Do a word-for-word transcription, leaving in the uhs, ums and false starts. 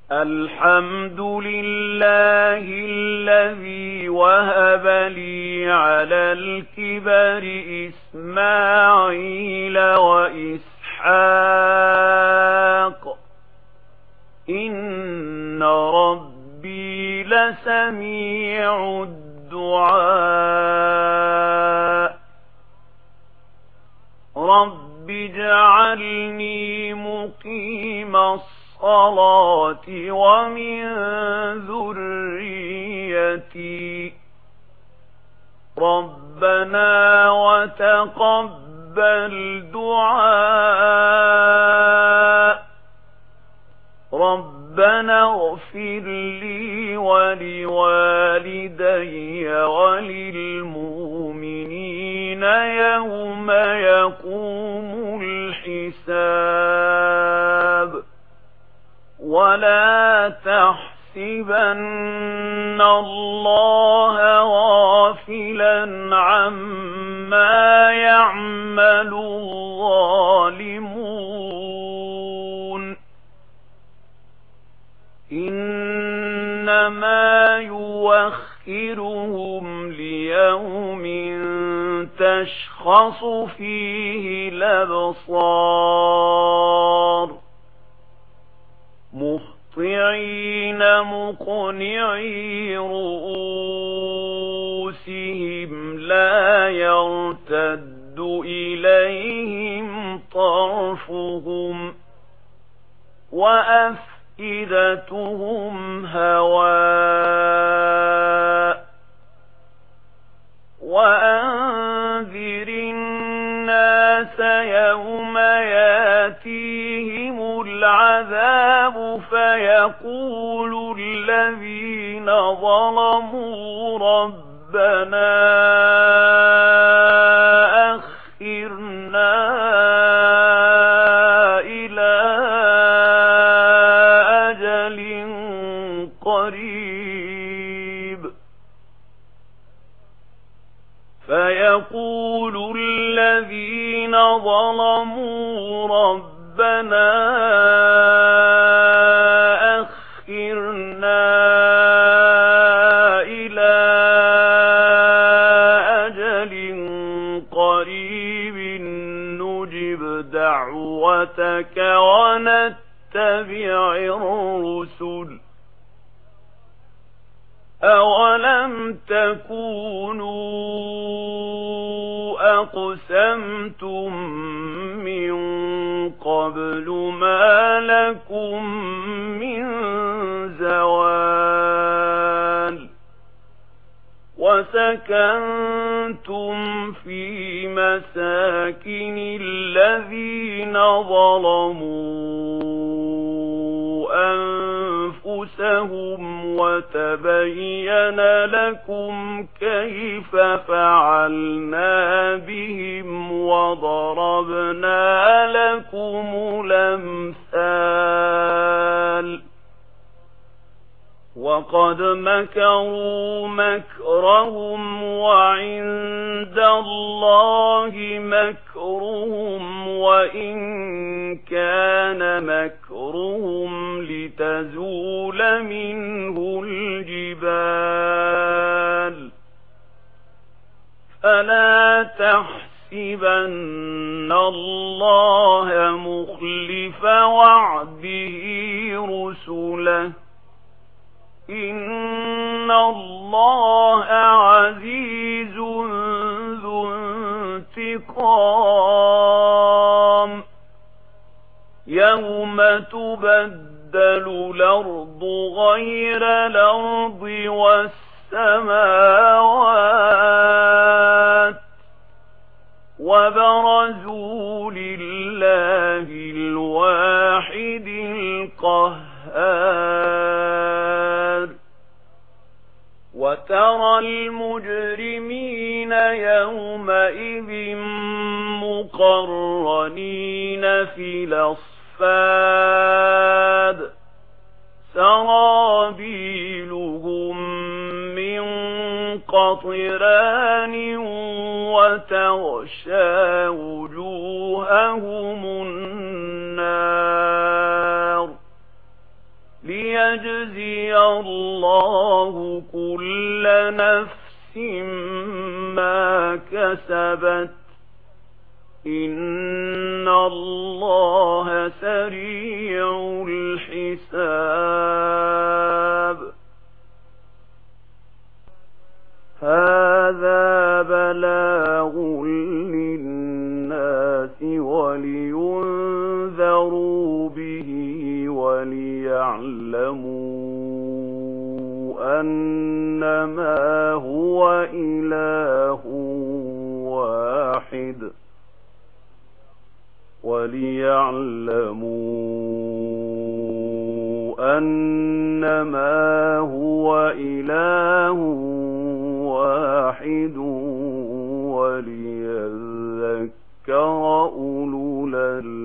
الحمد لله الذي وهب لي على الكبر إسماعيل وإسحاق إن ربي لسميع الدعاء رب اجعلني مقيم الصلاة ومن ذريتي ربنا وتقبل دعاء ربنا اغفر لي ولوالدي وللمؤمنين يوم يقوم الحساب ولا تحسبن الله غافلا عما يعمل الظالمون إنما يوخرهم ليوم تشخص فيه الأبصار مهطعين مقنعي رؤوسهم لا يرتد إليهم طرفهم وأفئدتهم هواء وأنذر الناس يوم ياتيهم العذاب فيقول الذين ظلموا ربنا أخرنا إلى أجل قريب فيقول الذين ظلموا ربنا أخرنا إلى أجل قريب نجب دعوتك ونتبع الرسل أولم تكونوا أقسمتم من قبل ما لكم من زوال وسكنتم في مساكن الذين ظلموا أنفسهم وتبين لكم كيف فعلنا بهم وضربنا لكم الأمثال وقد مكروا مكرهم وعند الله مكرهم وإن كان مكرهم لتزول منه الجبال فلا تحسبن الله مخلف وعده رسله إن الله عزيز ذو انتقام يوم تبدل الأرض غير الأرض والسماوات وبرزوا لله الواحد القهار وترى المجرمين يومئذ مقرنين في الأصفاد سرابيلهم من قطران وتغشى وجوههم النار ليجزي الله كل نفس ما كسبت إن الله سريع الحساب هذا بلاغ للناس ولينذروا به وليعلموا أنما هو إله واحد وليعلموا أنما هو إله واحد وليذكر أولو الألباب